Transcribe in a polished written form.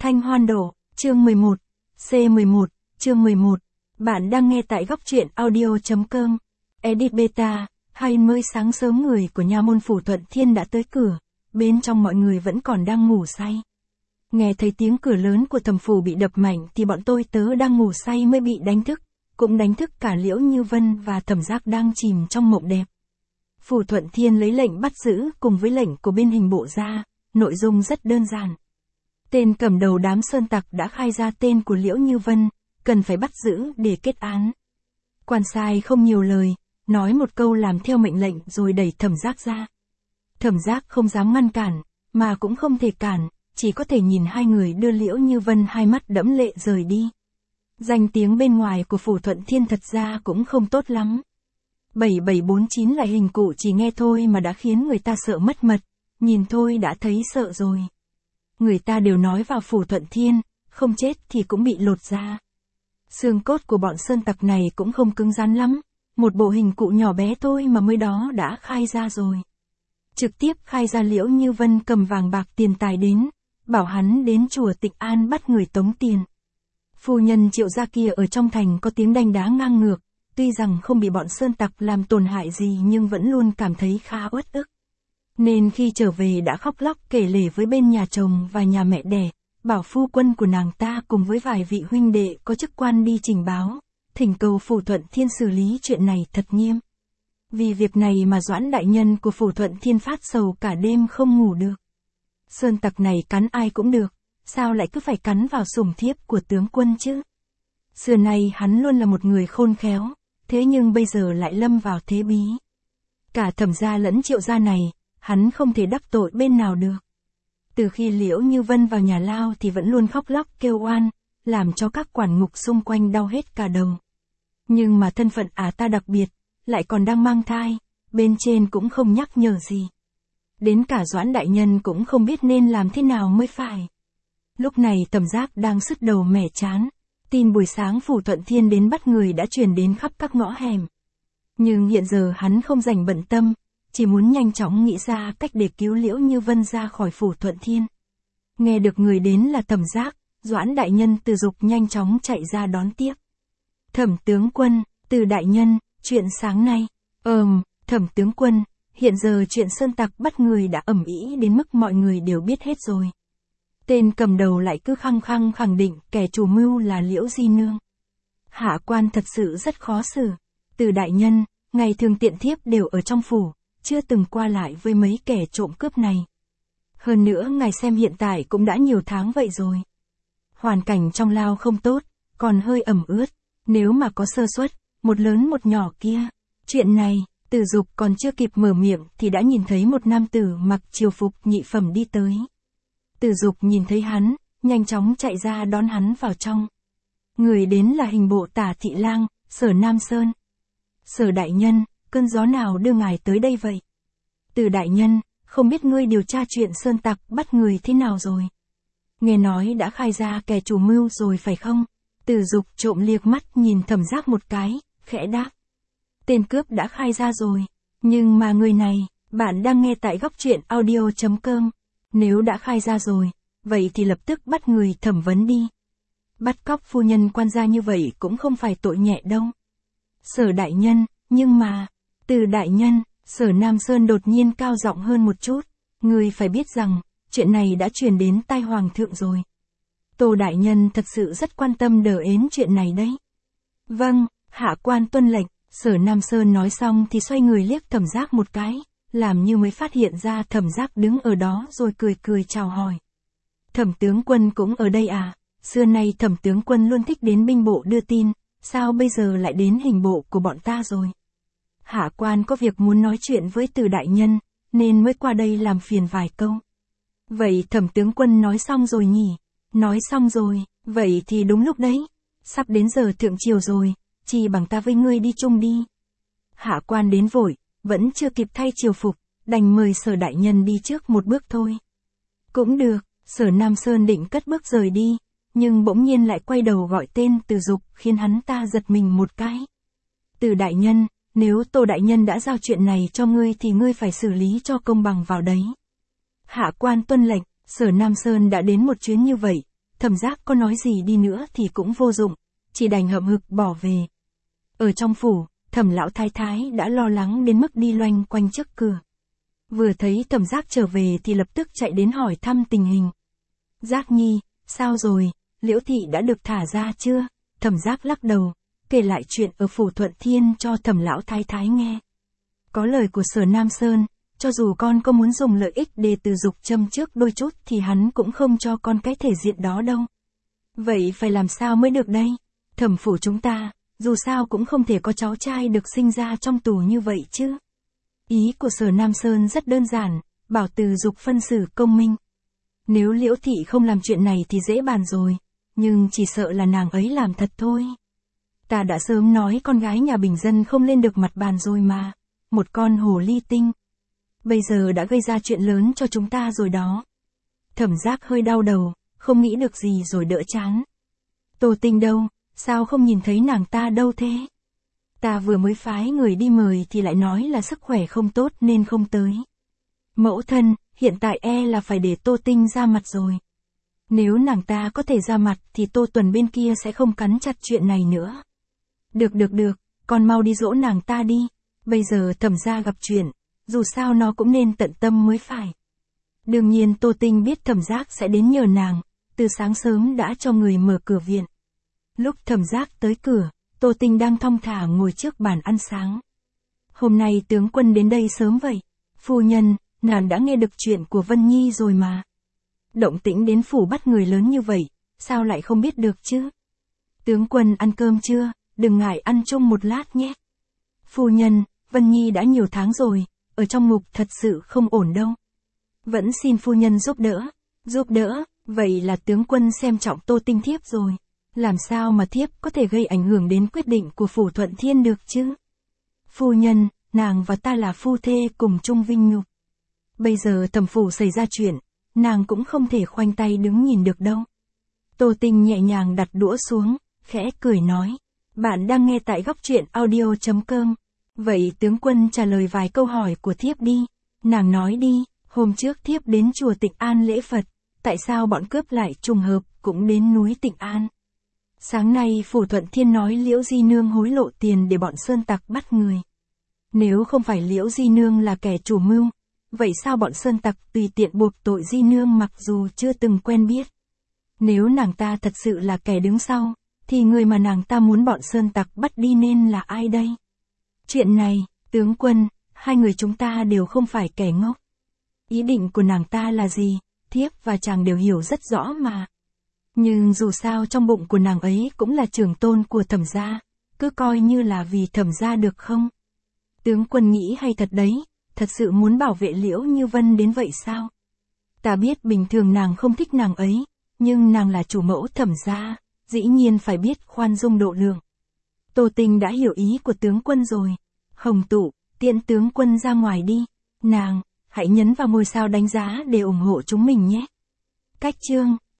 Thanh Hoan Đổ, chương 11, C11, chương 11. Bạn đang nghe tại góc truyện audio.com. Edit Beta, 20 sáng sớm người của nha môn Phủ Thuận Thiên đã tới cửa, bên trong mọi người vẫn còn đang ngủ say. Nghe thấy tiếng cửa lớn của Thẩm Phủ bị đập mạnh thì bọn tôi tớ đang ngủ say mới bị đánh thức, cũng đánh thức cả Liễu Như Vân và Thẩm Giác đang chìm trong mộng đẹp. Phủ Thuận Thiên lấy lệnh bắt giữ cùng với lệnh của bên hình bộ ra, nội dung rất đơn giản. Tên cầm đầu đám sơn tặc đã khai ra tên của Liễu Như Vân, cần phải bắt giữ để kết án. Quan sai không nhiều lời, nói một câu làm theo mệnh lệnh rồi đẩy Thẩm Giác ra. Thẩm Giác không dám ngăn cản, mà cũng không thể cản, chỉ có thể nhìn hai người đưa Liễu Như Vân hai mắt đẫm lệ rời đi. Danh tiếng bên ngoài của Phủ Thuận Thiên thật ra cũng không tốt lắm. 7749 lại hình cụ chỉ nghe thôi mà đã khiến người ta sợ mất mật, nhìn thôi đã thấy sợ rồi. Người ta đều nói vào Phủ Thuận Thiên, không chết thì cũng bị lột da. Xương cốt của bọn sơn tặc này cũng không cứng rắn lắm, một bộ hình cụ nhỏ bé thôi mà mới đó đã khai ra rồi. Trực tiếp khai ra Liễu Như Vân cầm vàng bạc tiền tài đến, bảo hắn đến chùa Tịnh An bắt người tống tiền. Phu nhân Triệu gia kia ở trong thành có tiếng đanh đá ngang ngược, tuy rằng không bị bọn sơn tặc làm tổn hại gì nhưng vẫn luôn cảm thấy khá uất ức. Nên khi trở về đã khóc lóc kể lể với bên nhà chồng và nhà mẹ đẻ, bảo phu quân của nàng ta cùng với vài vị huynh đệ có chức quan đi trình báo, thỉnh cầu Phủ Thuận Thiên xử lý chuyện này thật nghiêm. Vì việc này mà Doãn đại nhân của Phủ Thuận Thiên phát sầu cả đêm không ngủ được. Sơn tặc này cắn ai cũng được, sao lại cứ phải cắn vào sủng thiếp của tướng quân chứ? Xưa nay hắn luôn là một người khôn khéo, thế nhưng bây giờ lại lâm vào thế bí. Cả Thẩm gia lẫn Triệu gia này, hắn không thể đắc tội bên nào được. Từ khi Liễu Như Vân vào nhà lao thì vẫn luôn khóc lóc kêu oan, làm cho các quản ngục xung quanh đau hết cả đầu. Nhưng mà thân phận ta đặc biệt, lại còn đang mang thai, bên trên cũng không nhắc nhở gì. Đến cả Doãn đại nhân cũng không biết nên làm thế nào mới phải. Lúc này Thẩm Giác đang sứt đầu mẻ chán, tin buổi sáng Phủ Thuận Thiên đến bắt người đã truyền đến khắp các ngõ hẻm. Nhưng hiện giờ hắn không rảnh bận tâm, chỉ muốn nhanh chóng nghĩ ra cách để cứu Liễu Như Vân ra khỏi Phủ Thuận Thiên. Nghe được người đến là Thẩm Giác, Doãn đại nhân Từ Dục nhanh chóng chạy ra đón tiếp. Thẩm tướng quân, Từ đại nhân, chuyện sáng nay. Thẩm tướng quân, hiện giờ chuyện sơn tặc bắt người đã ầm ĩ đến mức mọi người đều biết hết rồi. Tên cầm đầu lại cứ khăng khăng khẳng định kẻ chủ mưu là Liễu Di Nương. Hạ quan thật sự rất khó xử. Từ đại nhân, ngày thường tiện thiếp đều ở trong phủ, chưa từng qua lại với mấy kẻ trộm cướp này. Hơn nữa ngài xem hiện tại cũng đã nhiều tháng vậy rồi. Hoàn cảnh trong lao không tốt, còn hơi ẩm ướt, nếu mà có sơ suất, một lớn một nhỏ kia. Chuyện này, Từ Dục còn chưa kịp mở miệng thì đã nhìn thấy một nam tử mặc triều phục nhị phẩm đi tới. Từ Dục nhìn thấy hắn, nhanh chóng chạy ra đón hắn vào trong. Người đến là hình bộ Tả Thị Lang, Sở Nam Sơn. Sở đại nhân, cơn gió nào đưa ngài tới đây vậy? Từ đại nhân, không biết ngươi điều tra chuyện sơn tặc bắt người thế nào rồi? Nghe nói đã khai ra kẻ chủ mưu rồi phải không? Từ Dục trộm liếc mắt nhìn Thẩm Giác một cái, khẽ đáp. Tên cướp đã khai ra rồi, nhưng mà người này, bạn đang nghe tại góc truyện audio.com. Nếu đã khai ra rồi, vậy thì lập tức bắt người thẩm vấn đi. Bắt cóc phu nhân quan gia như vậy cũng không phải tội nhẹ đâu. Sở đại nhân, nhưng mà, Từ đại nhân, Sở Nam Sơn đột nhiên cao giọng hơn một chút. Người phải biết rằng, chuyện này đã truyền đến tai hoàng thượng rồi. Tô đại nhân thật sự rất quan tâm đờ ến chuyện này đấy. Vâng, hạ quan tuân lệnh. Sở Nam Sơn nói xong thì xoay người liếc Thẩm Giác một cái, làm như mới phát hiện ra Thẩm Giác đứng ở đó rồi cười cười chào hỏi. Thẩm tướng quân cũng ở đây à? Xưa nay Thẩm tướng quân luôn thích đến binh bộ đưa tin, sao bây giờ lại đến hình bộ của bọn ta rồi? Hạ quan có việc muốn nói chuyện với Từ đại nhân, nên mới qua đây làm phiền vài câu. Vậy Thẩm tướng quân nói xong rồi nhỉ? Nói xong rồi, vậy thì đúng lúc đấy. Sắp đến giờ thượng triều rồi, chỉ bằng ta với ngươi đi chung đi. Hạ quan đến vội, vẫn chưa kịp thay triều phục, đành mời Sở đại nhân đi trước một bước thôi. Cũng được, Sở Nam Sơn định cất bước rời đi, nhưng bỗng nhiên lại quay đầu gọi tên Từ Dục khiến hắn ta giật mình một cái. Từ đại nhân, nếu Tô đại nhân đã giao chuyện này cho ngươi thì ngươi phải xử lý cho công bằng vào đấy. Hạ quan tuân lệnh, Sở Nam Sơn đã đến một chuyến như vậy, Thẩm Giác có nói gì đi nữa thì cũng vô dụng, chỉ đành hậm hực bỏ về. Ở trong phủ, Thẩm lão thái thái đã lo lắng đến mức đi loanh quanh trước cửa. Vừa thấy Thẩm Giác trở về thì lập tức chạy đến hỏi thăm tình hình. Giác nhi, sao rồi, Liễu thị đã được thả ra chưa? Thẩm Giác lắc đầu, kể lại chuyện ở phủ Thuận Thiên cho Thẩm lão thái thái nghe. Có lời của Sở Nam Sơn, cho dù con có muốn dùng lợi ích để từ dục châm trước đôi chút thì hắn cũng không cho con cái thể diện đó đâu. Vậy phải làm sao mới được đây? Thẩm phủ chúng ta, dù sao cũng không thể có cháu trai được sinh ra trong tù như vậy chứ. Ý của Sở Nam Sơn rất đơn giản, bảo từ dục phân xử công minh. Nếu Liễu thị không làm chuyện này thì dễ bàn rồi, nhưng chỉ sợ là nàng ấy làm thật thôi. Ta đã sớm nói con gái nhà bình dân không lên được mặt bàn rồi mà, một con hồ ly tinh. Bây giờ đã gây ra chuyện lớn cho chúng ta rồi đó. Thẩm Giác hơi đau đầu, không nghĩ được gì rồi đỡ chán. Tô Tinh đâu, sao không nhìn thấy nàng ta đâu thế? Ta vừa mới phái người đi mời thì lại nói là sức khỏe không tốt nên không tới. Mẫu thân, hiện tại là phải để Tô Tinh ra mặt rồi. Nếu nàng ta có thể ra mặt thì Tô Tuần bên kia sẽ không cắn chặt chuyện này nữa. Được, con mau đi dỗ nàng ta đi. Bây giờ Thẩm gia gặp chuyện, dù sao nó cũng nên tận tâm mới phải. Đương nhiên Tô Tinh biết Thẩm Giác sẽ đến nhờ nàng, từ sáng sớm đã cho người mở cửa viện. Lúc Thẩm Giác tới cửa, Tô Tinh đang thong thả ngồi trước bàn ăn sáng. Hôm nay tướng quân đến đây sớm vậy. Phu nhân, nàng đã nghe được chuyện của Vân Nhi rồi mà. Động tĩnh đến phủ bắt người lớn như vậy, sao lại không biết được chứ? Tướng quân ăn cơm chưa? Đừng ngại ăn chung một lát nhé. Phu nhân, Vân Nhi đã nhiều tháng rồi, ở trong ngục thật sự không ổn đâu. Vẫn xin phu nhân giúp đỡ. Giúp đỡ, vậy là tướng quân xem trọng Tô Tinh thiếp rồi. Làm sao mà thiếp có thể gây ảnh hưởng đến quyết định của phủ Thuận Thiên được chứ? Phu nhân, nàng và ta là phu thê cùng chung vinh nhục. Bây giờ Thẩm phủ xảy ra chuyện, nàng cũng không thể khoanh tay đứng nhìn được đâu. Tô Tinh nhẹ nhàng đặt đũa xuống, khẽ cười nói. Bạn đang nghe tại góc truyện audio.com. Vậy tướng quân trả lời vài câu hỏi của thiếp đi. Nàng nói đi, hôm trước thiếp đến chùa Tịnh An lễ Phật, tại sao bọn cướp lại trùng hợp cũng đến núi Tịnh An? Sáng nay phủ Thuận Thiên nói Liễu Di Nương hối lộ tiền để bọn sơn tặc bắt người. Nếu không phải Liễu Di Nương là kẻ chủ mưu, vậy sao bọn sơn tặc tùy tiện buộc tội Di Nương mặc dù chưa từng quen biết? Nếu nàng ta thật sự là kẻ đứng sau, thì người mà nàng ta muốn bọn sơn tặc bắt đi nên là ai đây? Chuyện này, tướng quân, hai người chúng ta đều không phải kẻ ngốc. Ý định của nàng ta là gì, thiếp và chàng đều hiểu rất rõ mà. Nhưng dù sao trong bụng của nàng ấy cũng là trưởng tôn của Thẩm gia, cứ coi như là vì Thẩm gia được không? Tướng quân nghĩ hay thật đấy, thật sự muốn bảo vệ Liễu Như Vân đến vậy sao? Ta biết bình thường nàng không thích nàng ấy, nhưng nàng là chủ mẫu Thẩm gia, dĩ nhiên phải biết khoan dung độ lượng. Tô Tinh đã hiểu ý của tướng quân rồi. Hồng Tụ, tiễn tướng quân ra ngoài đi. Nàng, hãy nhấn vào ngôi sao đánh giá để ủng hộ chúng mình nhé. Cách chương